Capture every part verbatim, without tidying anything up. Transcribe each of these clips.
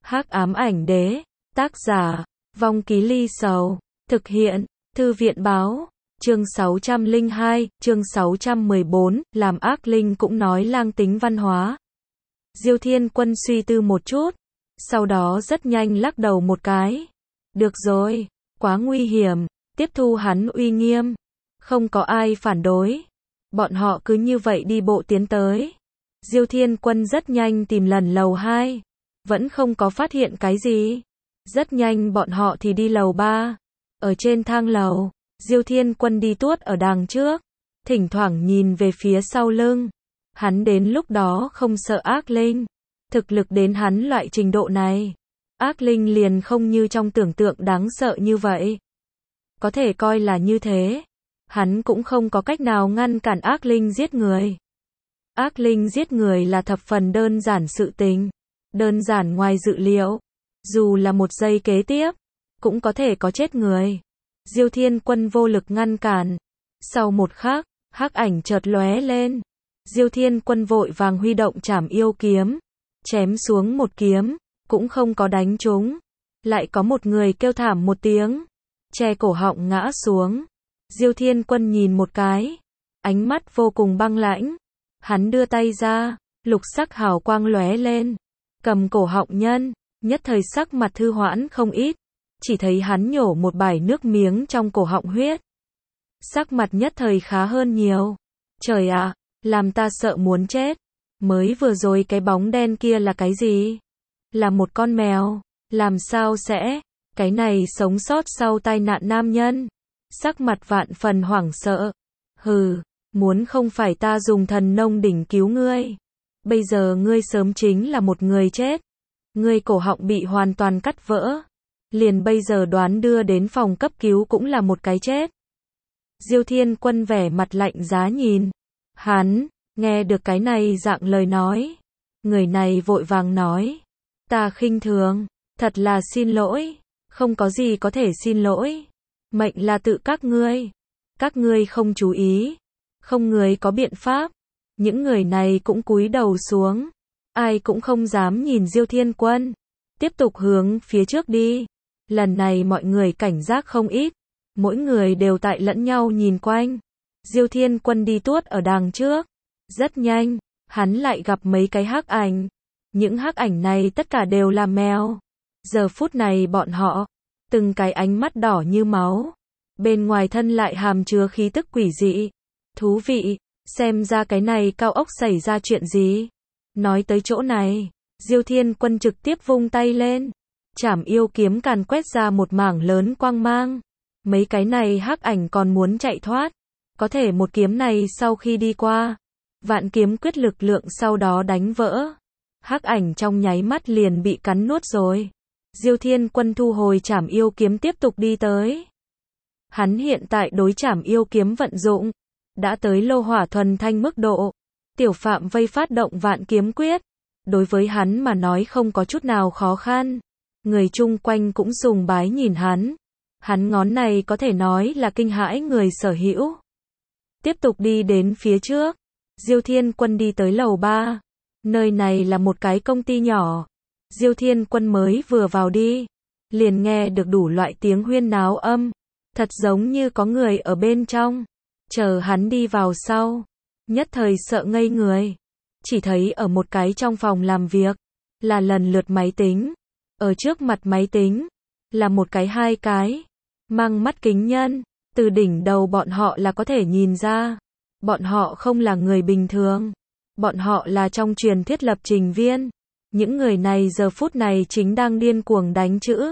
Hắc ám ảnh đế, tác giả, Vong Ký Ly Sầu, thực hiện, Thư viện báo, chương sáu trăm lẻ hai, chương sáu trăm mười bốn, làm ác linh cũng nói lang tính văn hóa. Diêu Thiên Quân suy tư một chút, sau đó rất nhanh lắc đầu một cái. Được rồi, quá nguy hiểm, tiếp thu hắn uy nghiêm. Không có ai phản đối. Bọn họ cứ như vậy đi bộ tiến tới. Diêu Thiên Quân rất nhanh tìm lần lầu hai. Vẫn không có phát hiện cái gì. Rất nhanh bọn họ thì đi lầu ba. Ở trên thang lầu, Diêu Thiên Quân đi tuốt ở đằng trước. Thỉnh thoảng nhìn về phía sau lưng. Hắn đến lúc đó không sợ ác linh. Thực lực đến hắn loại trình độ này. Ác linh liền không như trong tưởng tượng đáng sợ như vậy. Có thể coi là như thế. Hắn cũng không có cách nào ngăn cản ác linh giết người. Ác linh giết người là thập phần đơn giản sự tình. Đơn giản ngoài dự liệu. Dù là một giây kế tiếp, cũng có thể có chết người. Diêu Thiên Quân vô lực ngăn cản. Sau một khắc, hắc ảnh chợt lóe lên. Diêu Thiên Quân vội vàng huy động trảm yêu kiếm. Chém xuống một kiếm, cũng không có đánh trúng. Lại có một người kêu thảm một tiếng. Che cổ họng ngã xuống. Diêu Thiên Quân nhìn một cái. Ánh mắt vô cùng băng lãnh. Hắn đưa tay ra, lục sắc hào quang lóe lên. Cầm cổ họng nhân, nhất thời sắc mặt thư hoãn không ít. Chỉ thấy hắn nhổ một bãi nước miếng trong cổ họng huyết. Sắc mặt nhất thời khá hơn nhiều. Trời ạ, làm ta sợ muốn chết. Mới vừa rồi cái bóng đen kia là cái gì? Là một con mèo. Làm sao sẽ? Cái này sống sót sau tai nạn nam nhân. Sắc mặt vạn phần hoảng sợ. Hừ, muốn không phải ta dùng thần nông đỉnh cứu ngươi. Bây giờ ngươi sớm chính là một người chết. Ngươi cổ họng bị hoàn toàn cắt vỡ. Liền bây giờ đoán đưa đến phòng cấp cứu cũng là một cái chết. Diêu Thiên Quân vẻ mặt lạnh giá nhìn. Hắn, nghe được cái này dạng lời nói. Người này vội vàng nói. Ta khinh thường, thật là xin lỗi. Không có gì có thể xin lỗi. Mệnh là tự các ngươi. Các ngươi không chú ý. Không người có biện pháp. Những người này cũng cúi đầu xuống. Ai cũng không dám nhìn Diêu Thiên Quân. Tiếp tục hướng phía trước đi. Lần này mọi người cảnh giác không ít. Mỗi người đều tại lẫn nhau nhìn quanh. Diêu Thiên Quân đi tuốt ở đằng trước. Rất nhanh, hắn lại gặp mấy cái hắc ảnh. Những hắc ảnh này tất cả đều là mèo. Giờ phút này bọn họ, từng cái ánh mắt đỏ như máu. Bên ngoài thân lại hàm chứa khí tức quỷ dị. Thú vị, xem ra cái này cao ốc xảy ra chuyện gì. Nói tới chỗ này, Diêu Thiên Quân trực tiếp vung tay lên. Trảm yêu kiếm càn quét ra một mảng lớn quang mang. Mấy cái này hắc ảnh còn muốn chạy thoát. Có thể một kiếm này sau khi đi qua, vạn kiếm quyết lực lượng sau đó đánh vỡ. Hắc ảnh trong nháy mắt liền bị cắn nuốt rồi. Diêu Thiên Quân thu hồi trảm yêu kiếm tiếp tục đi tới. Hắn hiện tại đối trảm yêu kiếm vận dụng, đã tới lô hỏa thuần thanh mức độ. Tiểu phạm vây phát động vạn kiếm quyết. Đối với hắn mà nói không có chút nào khó khăn. Người chung quanh cũng sùng bái nhìn hắn. Hắn ngón này có thể nói là kinh hãi người sở hữu. Tiếp tục đi đến phía trước. Diêu Thiên Quân đi tới lầu ba. Nơi này là một cái công ty nhỏ. Diêu Thiên Quân mới vừa vào đi. Liền nghe được đủ loại tiếng huyên náo âm. Thật giống như có người ở bên trong. Chờ hắn đi vào sau. Nhất thời sợ ngây người. Chỉ thấy ở một cái trong phòng làm việc. Là lần lượt máy tính. Ở trước mặt máy tính. Là một cái hai cái. Mang mắt kính nhân. Từ đỉnh đầu bọn họ là có thể nhìn ra. Bọn họ không là người bình thường. Bọn họ là trong truyền thuyết lập trình viên. Những người này giờ phút này chính đang điên cuồng đánh chữ.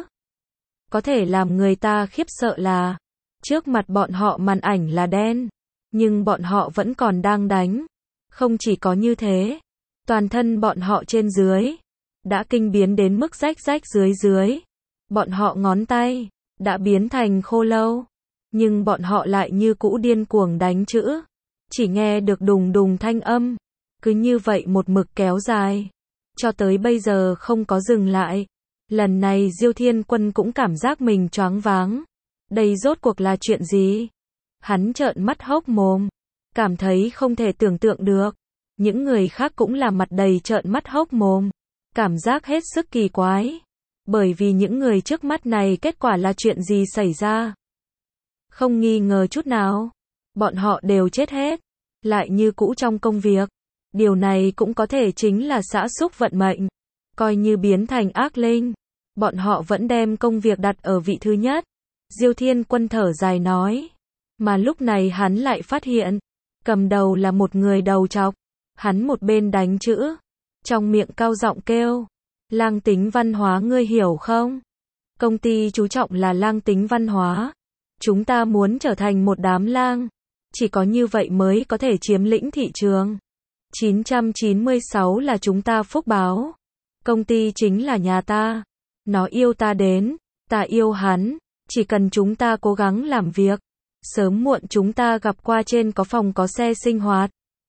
Có thể làm người ta khiếp sợ là trước mặt bọn họ màn ảnh là đen. Nhưng bọn họ vẫn còn đang đánh. Không chỉ có như thế. Toàn thân bọn họ trên dưới đã kinh biến đến mức rách rách dưới dưới. Bọn họ ngón tay đã biến thành khô lâu. Nhưng bọn họ lại như cũ điên cuồng đánh chữ. Chỉ nghe được đùng đùng thanh âm. Cứ như vậy một mực kéo dài. Cho tới bây giờ không có dừng lại. Lần này Diêu Thiên Quân cũng cảm giác mình choáng váng. Đây rốt cuộc là chuyện gì? Hắn trợn mắt hốc mồm. Cảm thấy không thể tưởng tượng được. Những người khác cũng là mặt đầy trợn mắt hốc mồm. cảm giác hết sức kỳ quái. Bởi vì những người trước mắt này kết quả là chuyện gì xảy ra? Không nghi ngờ chút nào. Bọn họ đều chết hết. Lại như cũ trong công việc. Điều này cũng có thể chính là xã xúc vận mệnh. Coi như biến thành ác linh. Bọn họ vẫn đem công việc đặt ở vị thứ nhất. Diêu Thiên Quân thở dài nói. Mà lúc này hắn lại phát hiện. Cầm đầu là một người đầu trọc. Hắn một bên đánh chữ. Trong miệng cao giọng kêu. Lang tính văn hóa ngươi hiểu không? Công ty chú trọng là lang tính văn hóa. Chúng ta muốn trở thành một đám lang. Chỉ có như vậy mới có thể chiếm lĩnh thị trường. chín trăm chín mươi sáu là chúng ta phúc báo. Công ty chính là nhà ta. Nó yêu ta đến. Ta yêu hắn. Chỉ cần chúng ta cố gắng làm việc. Sớm muộn chúng ta gặp qua trên có phòng có xe sinh hoạt.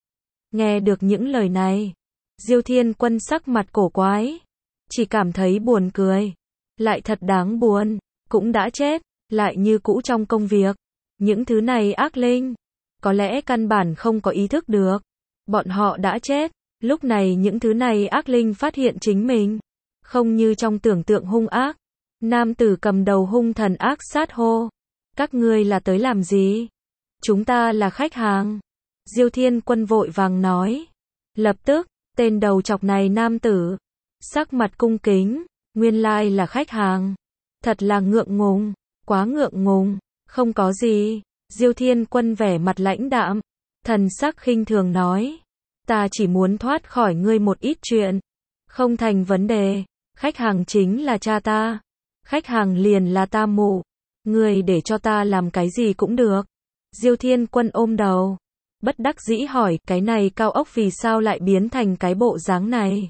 Nghe được những lời này. Diêu Thiên Quân sắc mặt cổ quái. Chỉ cảm thấy buồn cười. Lại thật đáng buồn. Cũng đã chết. Lại như cũ trong công việc. Những thứ này ác linh. Có lẽ căn bản không có ý thức được. Bọn họ đã chết. Lúc này những thứ này ác linh phát hiện chính mình. Không như trong tưởng tượng hung ác. Nam tử cầm đầu hung thần ác sát hô. Các ngươi là tới làm gì? Chúng ta là khách hàng. Diêu Thiên Quân vội vàng nói. Lập tức, tên đầu chọc này nam tử. Sắc mặt cung kính. Nguyên lai là khách hàng. Thật là ngượng ngùng. Quá ngượng ngùng. Không có gì. Diêu Thiên Quân vẻ mặt lãnh đạm. Thần sắc khinh thường nói. Ta chỉ muốn thoát khỏi ngươi một ít chuyện. Không thành vấn đề. Khách hàng chính là cha ta. Khách hàng liền là ta mụ. Ngươi để cho ta làm cái gì cũng được. Diêu Thiên Quân ôm đầu. Bất đắc dĩ hỏi, cái này cao ốc vì sao lại biến thành cái bộ dáng này?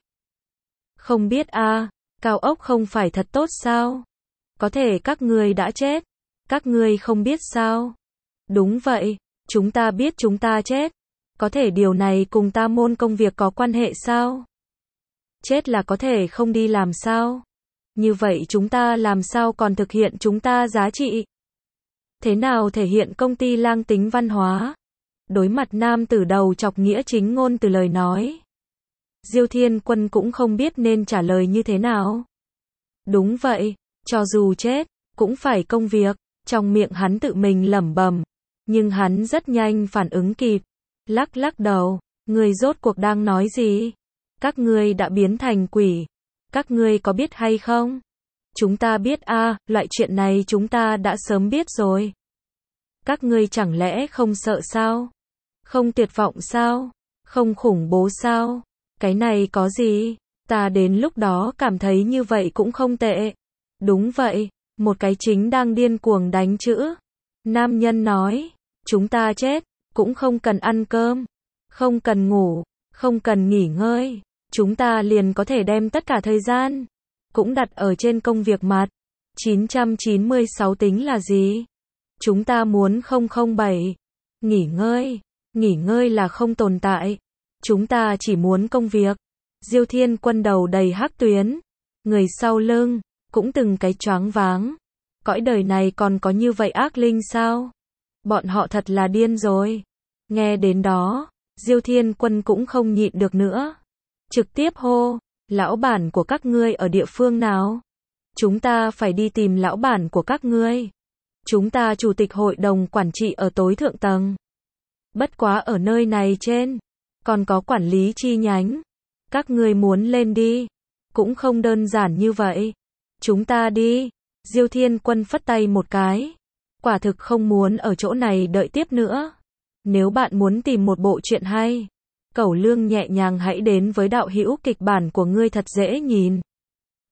Không biết a, à, cao ốc không phải thật tốt sao? Có thể các ngươi đã chết. Các ngươi không biết sao? Đúng vậy, chúng ta biết chúng ta chết. Có thể điều này cùng ta môn công việc có quan hệ sao? Chết là có thể không đi làm sao? Như vậy chúng ta làm sao còn thực hiện chúng ta giá trị? Thế nào thể hiện công ty lang tính văn hóa? Đối mặt nam tử đầu chọc nghĩa chính ngôn từ lời nói. Diêu Thiên Quân cũng không biết nên trả lời như thế nào. Đúng vậy, cho dù chết, cũng phải công việc. Trong miệng hắn tự mình lẩm bẩm. Nhưng hắn rất nhanh phản ứng kịp. Lắc lắc đầu, người rốt cuộc đang nói gì? Các ngươi đã biến thành quỷ. Các ngươi có biết hay không? Chúng ta biết a, à, loại chuyện này chúng ta đã sớm biết rồi. Các ngươi chẳng lẽ không sợ sao? Không tuyệt vọng sao? Không khủng bố sao? Cái này có gì? Ta đến lúc đó cảm thấy như vậy cũng không tệ. Đúng vậy, một cái chính đang điên cuồng đánh chữ. Nam nhân nói, chúng ta chết, cũng không cần ăn cơm, không cần ngủ, không cần nghỉ ngơi. Chúng ta liền có thể đem tất cả thời gian cũng đặt ở trên công việc mặt. chín trăm chín mươi sáu tính là gì? Chúng ta muốn không không bảy. Nghỉ ngơi. Nghỉ ngơi là không tồn tại. Chúng ta chỉ muốn công việc. Diêu Thiên Quân đầu đầy hắc tuyến. Người sau lưng cũng từng cái choáng váng. Cõi đời này còn có như vậy ác linh sao? Bọn họ thật là điên rồi. Nghe đến đó, Diêu Thiên Quân cũng không nhịn được nữa. Trực tiếp hô, lão bản của các ngươi ở địa phương nào? Chúng ta phải đi tìm lão bản của các ngươi. Chúng ta chủ tịch hội đồng quản trị ở tối thượng tầng. Bất quá ở nơi này trên, còn có quản lý chi nhánh. Các ngươi muốn lên đi, cũng không đơn giản như vậy. Chúng ta đi. Diêu Thiên Quân phất tay một cái. Quả thực không muốn ở chỗ này đợi tiếp nữa. Nếu bạn muốn tìm một bộ truyện hay, Cẩu Lương nhẹ nhàng hãy đến với đạo hữu kịch bản của ngươi thật dễ nhìn.